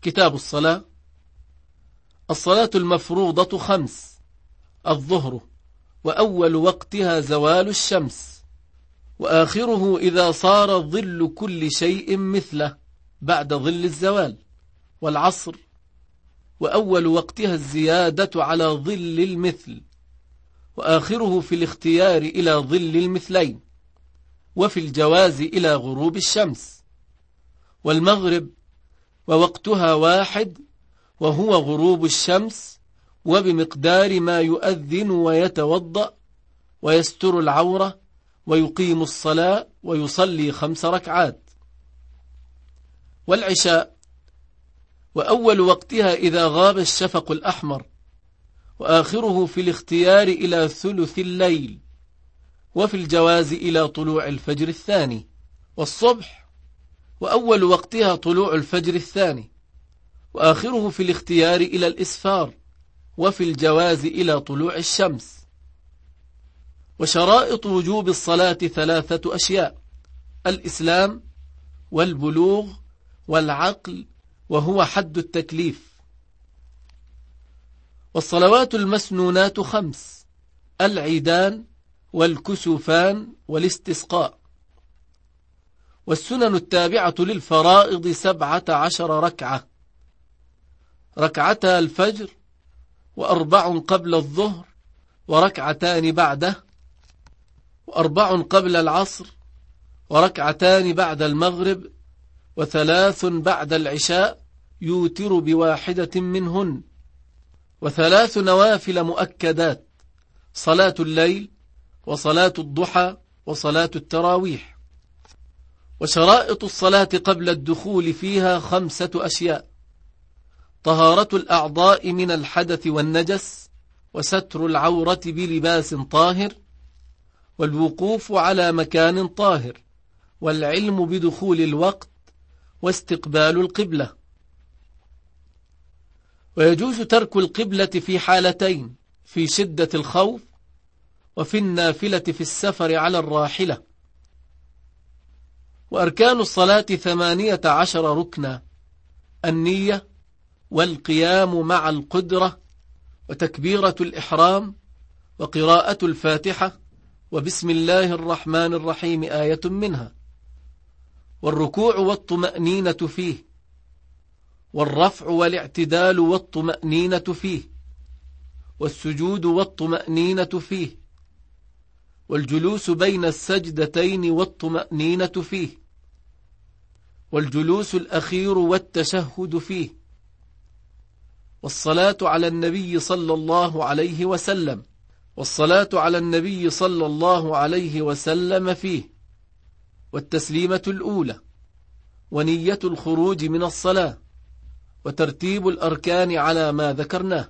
كتاب الصلاة. الصلاة المفروضة 5: الظهر، وأول وقتها زوال الشمس، وآخره إذا صار ظل كل شيء مثله بعد ظل الزوال. والعصر، وأول وقتها الزيادة على ظل المثل، وآخره في الاختيار إلى ظل المثلين، وفي الجواز إلى غروب الشمس. والمغرب، ووقتها 1 وهو غروب الشمس، وبمقدار ما يؤذن ويتوضأ ويستر العورة ويقيم الصلاة ويصلي 5 ركعات. والعشاء، وأول وقتها إذا غاب الشفق الأحمر، وآخره في الاختيار إلى ثلث الليل، وفي الجواز إلى طلوع الفجر الثاني. والصبح، وأول وقتها طلوع الفجر الثاني، وآخره في الاختيار إلى الإسفار، وفي الجواز إلى طلوع الشمس. وشرائط وجوب الصلاة 3 أشياء: الإسلام، والبلوغ، والعقل، وهو حد التكليف. والصلوات المسنونات 5: العيدان، والكسوفان، والاستسقاء. والسنن التابعة للفرائض 17 ركعة: ركعتا الفجر، و4 قبل الظهر، وركعتان بعده، و4 قبل العصر، وركعتان بعد المغرب، و3 بعد العشاء يوتر ب1 منهن، و3 نوافل مؤكدات: صلاة الليل، وصلاة الضحى، وصلاة التراويح. وشرائط الصلاة قبل الدخول فيها 5 أشياء: طهارة الأعضاء من الحدث والنجس، وستر العورة بلباس طاهر، والوقوف على مكان طاهر، والعلم بدخول الوقت، واستقبال القبلة. ويجوز ترك القبلة في حالتين: في شدة الخوف، وفي النافلة في السفر على الراحلة. وأركان الصلاة 18 ركنا: النية، والقيام مع القدرة، وتكبيرة الإحرام، وقراءة الفاتحة، وبسم الله الرحمن الرحيم آية منها، والركوع والطمأنينة فيه، والرفع والاعتدال والطمأنينة فيه، والسجود والطمأنينة فيه، والجلوس بين السجدتين والطمأنينة فيه، والجلوس الأخير والتشهد فيه، والصلاة على النبي صلى الله عليه وسلم، والصلاة على النبي صلى الله عليه وسلم فيه، والتسليمة الأولى، ونية الخروج من الصلاة، وترتيب الأركان على ما ذكرناه.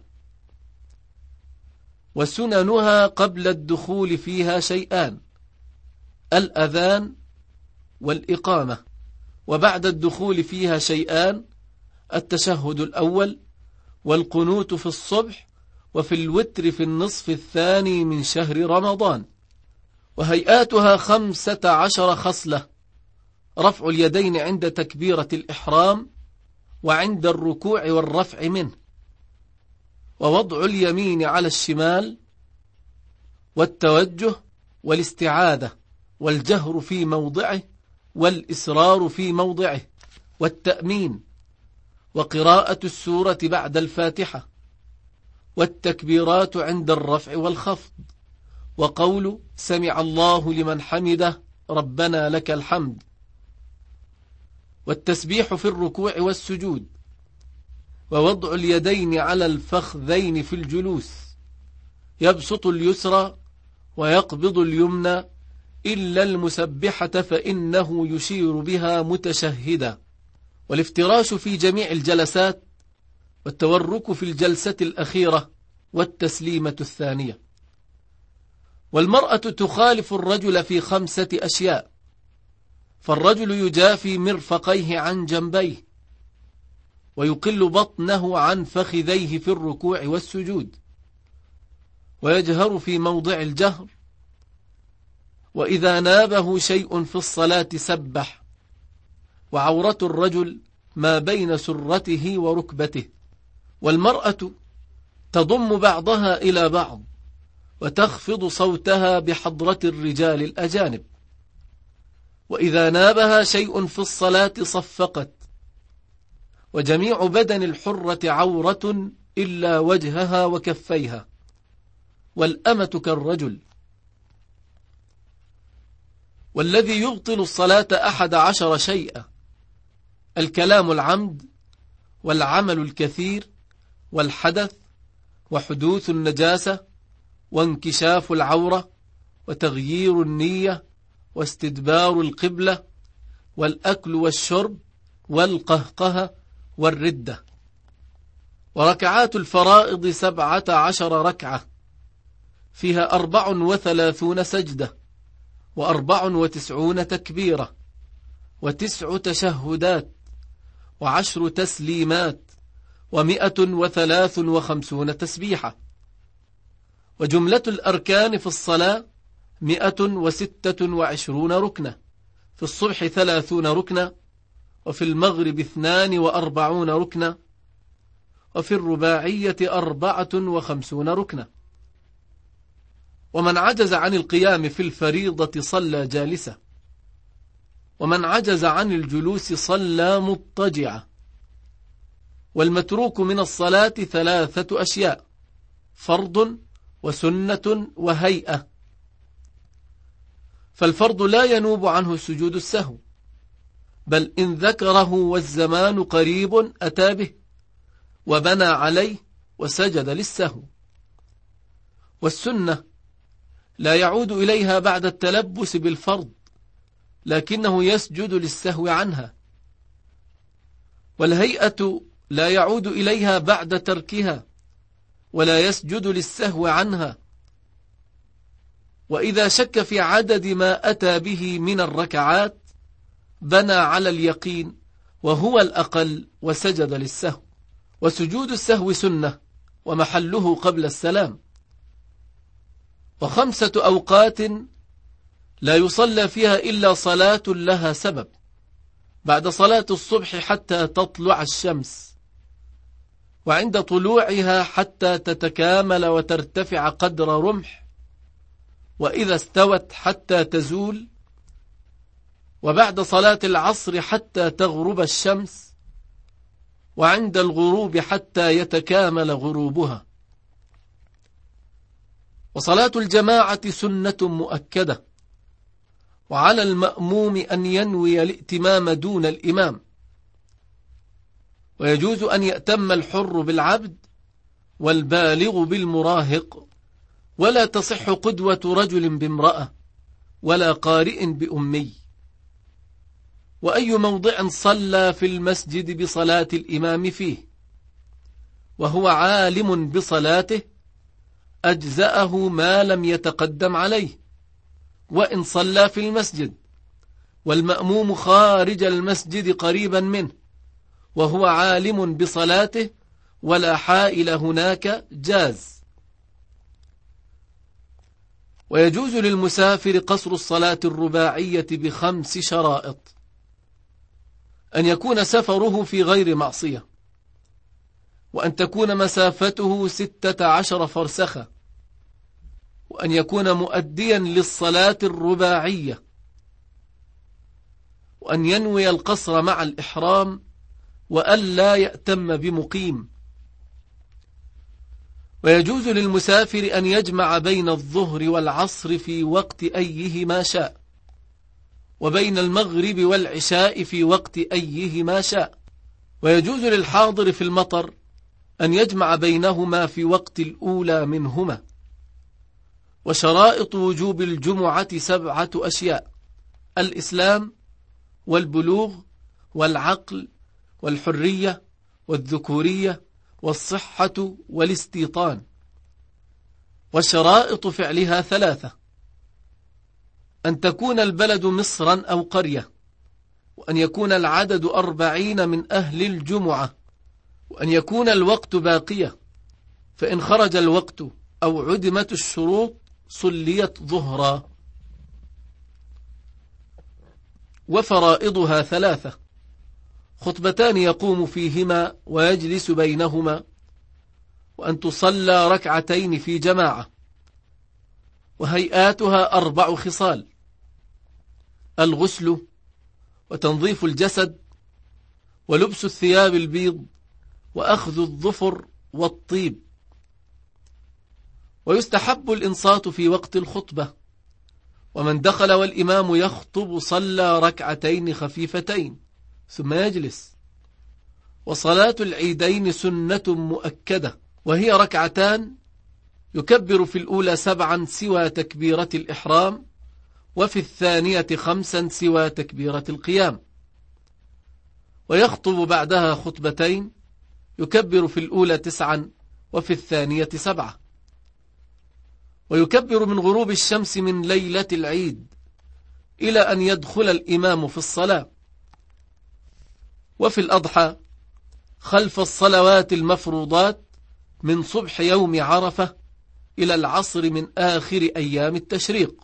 وسننها قبل الدخول فيها شيئان: الأذان، والإقامة. وبعد الدخول فيها شيئان: التشهد الأول، والقنوت في الصبح، وفي الوتر في النصف الثاني من شهر رمضان. وهيئاتها 15 خصلة: رفع اليدين عند تكبيرة الإحرام، وعند الركوع والرفع منه، ووضع اليمين على الشمال، والتوجه، والاستعاذة، والجهر في موضعه، والإسرار في موضعه، والتأمين، وقراءة السورة بعد الفاتحة، والتكبيرات عند الرفع والخفض، وقول سمع الله لمن حمده ربنا لك الحمد، والتسبيح في الركوع والسجود، ووضع اليدين على الفخذين في الجلوس، يبسط اليسرى ويقبض اليمنى إلا المسبحة فإنه يشير بها متشهدا، والافتراش في جميع الجلسات، والتورك في الجلسة الأخيرة، والتسليمة الثانية. والمرأة تخالف الرجل في 5 أشياء: فالرجل يجافي مرفقيه عن جنبيه، ويقل بطنه عن فخذيه في الركوع والسجود، ويجهر في موضع الجهر، وإذا نابه شيء في الصلاة سبح. وعورة الرجل ما بين سرته وركبته، والمرأة تضم بعضها إلى بعض وتخفض صوتها بحضرة الرجال الأجانب، وإذا نابها شيء في الصلاة صفقت. وجميع بدن الحرة عورة إلا وجهها وكفيها، والأمة كالرجل. والذي يبطل الصلاة 11 شيئا: الكلام العمد، والعمل الكثير، والحدث، وحدوث النجاسة، وانكشاف العورة، وتغيير النية، واستدبار القبلة، والأكل والشرب، والقهقه، والردة. وركعات الفرائض 17 ركعة، فيها 34 سجدة، 94 تكبيرة، 9 تشهدات، 10 تسليمات، 153 تسبيحة. وجملة الأركان في الصلاة 126 ركنة، في الصبح 30 ركنة، وفي المغرب 42 ركنة، وفي الرباعية 54 ركنة. ومن عجز عن القيام في الفريضة صلى جالسة، ومن عجز عن الجلوس صلى مضطجعة. والمتروك من الصلاة 3 أشياء: فرض، وسنة، وهيئة. فالفرض لا ينوب عنه سجود السهو، بل إن ذكره والزمان قريب أتى به وبنى عليه وسجد للسهو. والسنة لا يعود إليها بعد التلبس بالفرض، لكنه يسجد للسهو عنها. والهيئة لا يعود إليها بعد تركها، ولا يسجد للسهو عنها. وإذا شك في عدد ما أتى به من الركعات بنى على اليقين وهو الأقل وسجد للسهو. وسجود السهو سنة، ومحله قبل السلام. و5 أوقات لا يصلى فيها إلا صلاة لها سبب: بعد صلاة الصبح حتى تطلع الشمس، وعند طلوعها حتى تتكامل وترتفع قدر رمح، وإذا استوت حتى تزول، وبعد صلاة العصر حتى تغرب الشمس، وعند الغروب حتى يتكامل غروبها. وصلاة الجماعة سنة مؤكدة، وعلى المأموم أن ينوي الائتمام دون الإمام. ويجوز أن يأتم الحر بالعبد، والبالغ بالمراهق، ولا تصح قدوة رجل بامرأة، ولا قارئ بأمي. وأي موضع صلى في المسجد بصلاة الإمام فيه وهو عالم بصلاته أجزأه ما لم يتقدم عليه، وإن صلى في المسجد والمأموم خارج المسجد قريبا منه وهو عالم بصلاته ولا حائل هناك جاز. ويجوز للمسافر قصر الصلاة الرباعية ب5 شرائط: أن يكون سفره في غير معصية، وأن تكون مسافته 16 فرسخة، وأن يكون مؤديا للصلاة الرباعية، وأن ينوي القصر مع الإحرام، وألا يأتم بمقيم. ويجوز للمسافر أن يجمع بين الظهر والعصر في وقت أيهما شاء، وبين المغرب والعشاء في وقت أيهما شاء. ويجوز للحاضر في المطر أن يجمع بينهما في وقت الأولى منهما. وشرائط وجوب الجمعة 7 أشياء: الإسلام، والبلوغ، والعقل، والحرية، والذكورية، والصحة، والاستيطان. وشرائط فعلها 3: أن تكون البلد مصرا أو قرية، وأن يكون العدد 40 من أهل الجمعة، وأن يكون الوقت باقية، فإن خرج الوقت أو عدمت الشروط صليت ظهرا. وفرائضها 3: خطبتان يقوم فيهما ويجلس بينهما، وأن تصلى ركعتين في جماعة. وهيئاتها 4 خصال: الغسل، وتنظيف الجسد، ولبس الثياب البيض، وأخذ الظفر والطيب. ويستحب الإنصات في وقت الخطبة، ومن دخل والإمام يخطب صلى ركعتين خفيفتين ثم يجلس. وصلاة العيدين سنة مؤكدة، وهي ركعتان يكبر في الأولى 7 سوى تكبيرة الإحرام، وفي الثانية 5 سوى تكبيرة القيام. ويخطب بعدها خطبتين يكبر في الأولى 9 وفي الثانية 7. ويكبر من غروب الشمس من ليلة العيد إلى أن يدخل الإمام في الصلاة. وفي الأضحى خلف الصلوات المفروضات من صبح يوم عرفة إلى العصر من آخر أيام التشريق.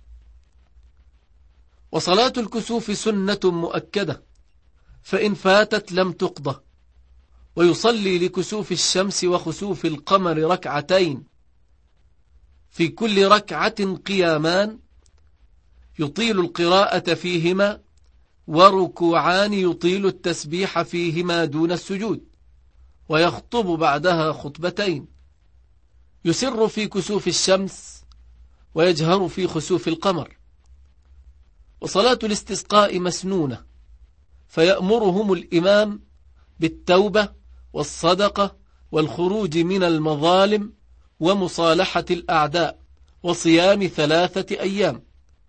وصلاة الكسوف سنة مؤكدة، فإن فاتت لم تقضى. ويصلي لكسوف الشمس وخسوف القمر ركعتين، في كل ركعة قيامان يطيل القراءة فيهما، وركوعان يطيل التسبيح فيهما دون السجود. ويخطب بعدها خطبتين، يسر في كسوف الشمس ويجهر في خسوف القمر. وصلاة الاستسقاء مسنونة، فيأمرهم الإمام بالتوبة والصدقة والخروج من المظالم ومصالحة الأعداء وصيام 3 أيام،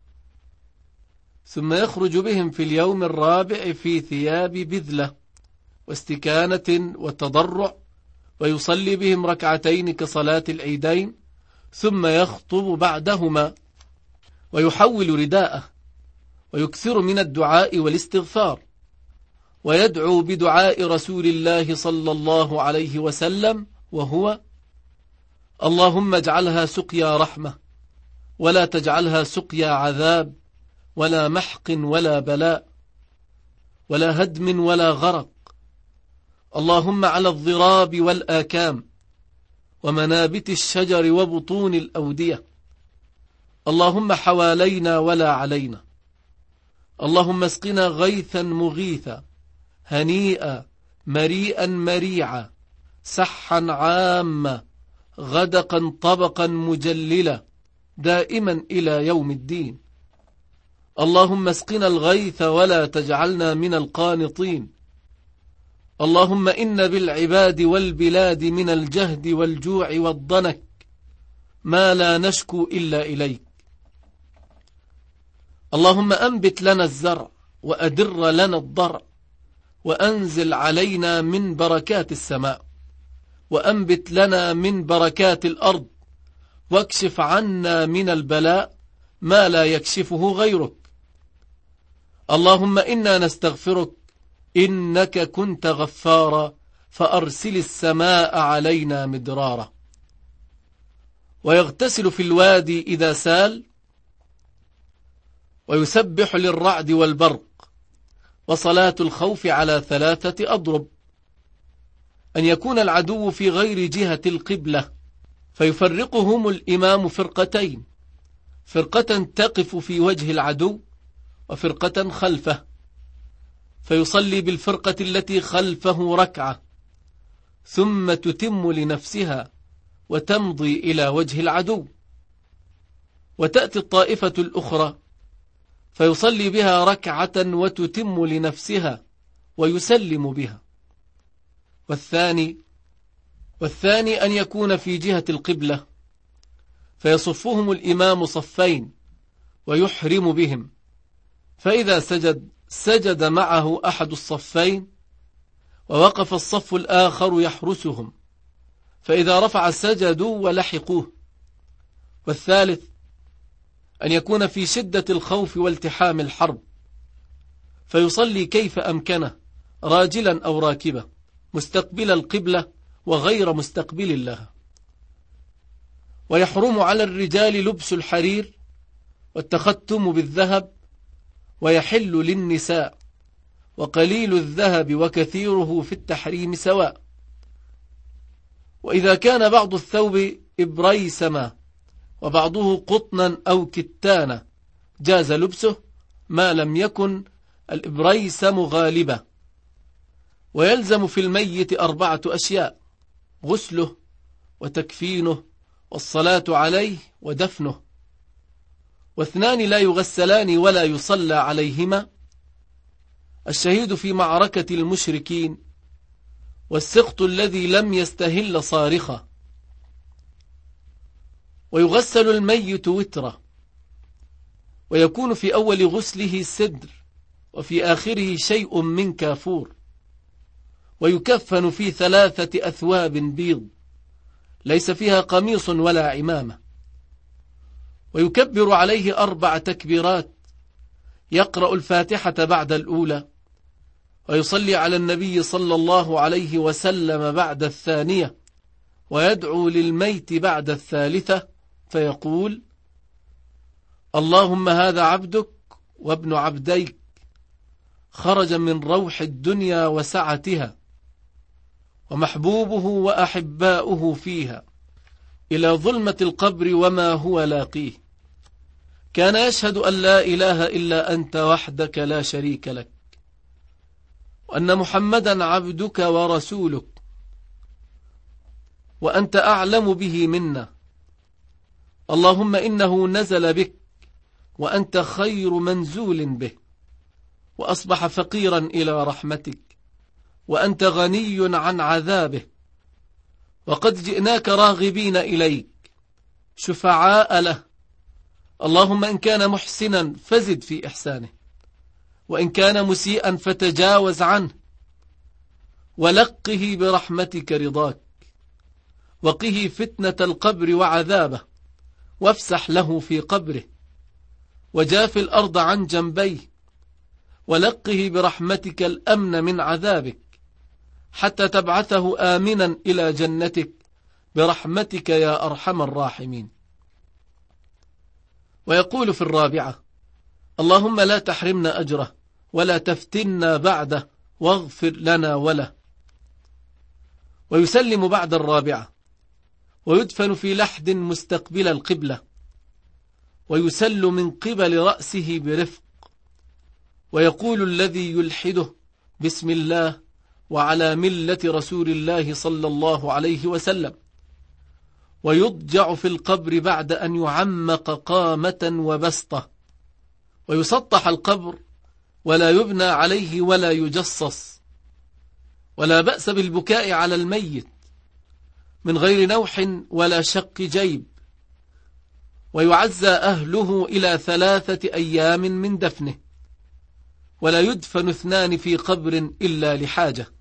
ثم يخرج بهم في اليوم الرابع في ثياب بذلة واستكانة وتضرع، ويصلي بهم ركعتين كصلاة العيدين، ثم يخطب بعدهما ويحول رداءه، ويكثر من الدعاء والاستغفار، ويدعو بدعاء رسول الله صلى الله عليه وسلم، وهو: اللهم اجعلها سقيا رحمة، ولا تجعلها سقيا عذاب، ولا محق ولا بلاء، ولا هدم ولا غرق. اللهم على الضراب والآكام، ومنابت الشجر وبطون الأودية. اللهم حوالينا ولا علينا. اللهم اسقنا غيثا مغيثا، هنيئا مريئا مريعا، سحا عاما، غدقا طبقا مجللا، دائما إلى يوم الدين. اللهم اسقنا الغيث ولا تجعلنا من القانطين. اللهم إن بالعباد والبلاد من الجهد والجوع والضنك ما لا نشكو إلا إليك. اللهم أنبت لنا الزرع وأدر لنا الضرع، وأنزل علينا من بركات السماء، وأنبت لنا من بركات الأرض، واكشف عنا من البلاء ما لا يكشفه غيرك. اللهم إنا نستغفرك إنك كنت غفارا، فأرسل السماء علينا مدرارا. ويغتسل في الوادي إذا سال، ويسبح للرعد والبرق. وصلاة الخوف على 3 أضرب: أن يكون العدو في غير جهة القبلة، فيفرقهم الإمام فرقتين: فرقة تقف في وجه العدو، وفرقة خلفه، فيصلي بالفرقة التي خلفه ركعة، ثم تتم لنفسها وتمضي إلى وجه العدو. وتأتي الطائفة الأخرى فيصلي بها ركعة وتتم لنفسها ويسلم بها. والثاني أن يكون في جهة القبلة، فيصفهم الإمام صفين ويحرم بهم، فإذا سجد معه أحد الصفين، ووقف الصف الآخر يحرسهم، فإذا رفع سجدوا ولحقوه. والثالث أن يكون في شدة الخوف والتحام الحرب، فيصلي كيف أمكنه، راجلا أو راكبا، مستقبل القبلة وغير مستقبل لها. ويحرم على الرجال لبس الحرير والتختم بالذهب، ويحل للنساء. وقليل الذهب وكثيره في التحريم سواء. وإذا كان بعض الثوب إبريسما وبعضه قطنا أو كتانا جاز لبسه ما لم يكن الإبريسم غالبة. ويلزم في الميت 4 أشياء: غسله وتكفينه والصلاة عليه ودفنه. 2 لا يغسلان ولا يصلى عليهما: الشهيد في معركة المشركين، والسقط الذي لم يستهل صارخة. ويغسل الميت وترة، ويكون في أول غسله سدر وفي آخره شيء من كافور. ويكفن في 3 أثواب بيض ليس فيها قميص ولا عمامة. ويكبر عليه 4 تكبيرات، يقرأ الفاتحة بعد الأولى، ويصلي على النبي صلى الله عليه وسلم بعد الثانية، ويدعو للميت بعد الثالثة فيقول: اللهم هذا عبدك وابن عبديك، خرج من روح الدنيا وسعتها، ومحبوبه وأحباؤه فيها، إلى ظلمة القبر وما هو لاقيه. كان يشهد أن لا إله إلا أنت وحدك لا شريك لك، وأن محمدا عبدك ورسولك، وأنت أعلم به منا. اللهم إنه نزل بك وأنت خير منزول به، وأصبح فقيرا إلى رحمتك، وأنت غني عن عذابه، وقد جئناك راغبين إليك شفعاء له. اللهم إن كان محسنا فزد في إحسانه، وإن كان مسيئا فتجاوز عنه، ولقه برحمتك رضاك، وقه فتنة القبر وعذابه، وافسح له في قبره، وجاف الأرض عن جنبيه، ولقه برحمتك الأمن من عذابك، حتى تبعثه آمنا إلى جنتك برحمتك يا أرحم الراحمين. ويقول في 4: اللهم لا تحرمنا أجره ولا تفتنا بعده، واغفر لنا وله. ويسلم بعد 4، ويدفن في لحد مستقبل القبلة، ويسل من قبل رأسه برفق، ويقول الذي يلحده: بسم الله وعلى ملة رسول الله صلى الله عليه وسلم. ويضجع في القبر بعد أن يعمق قامة وبسطة، ويسطح القبر ولا يبنى عليه ولا يجصص. ولا بأس بالبكاء على الميت من غير نوح ولا شق جيب. ويعزى أهله إلى 3 أيام من دفنه، ولا يدفن 2 في قبر إلا لحاجة.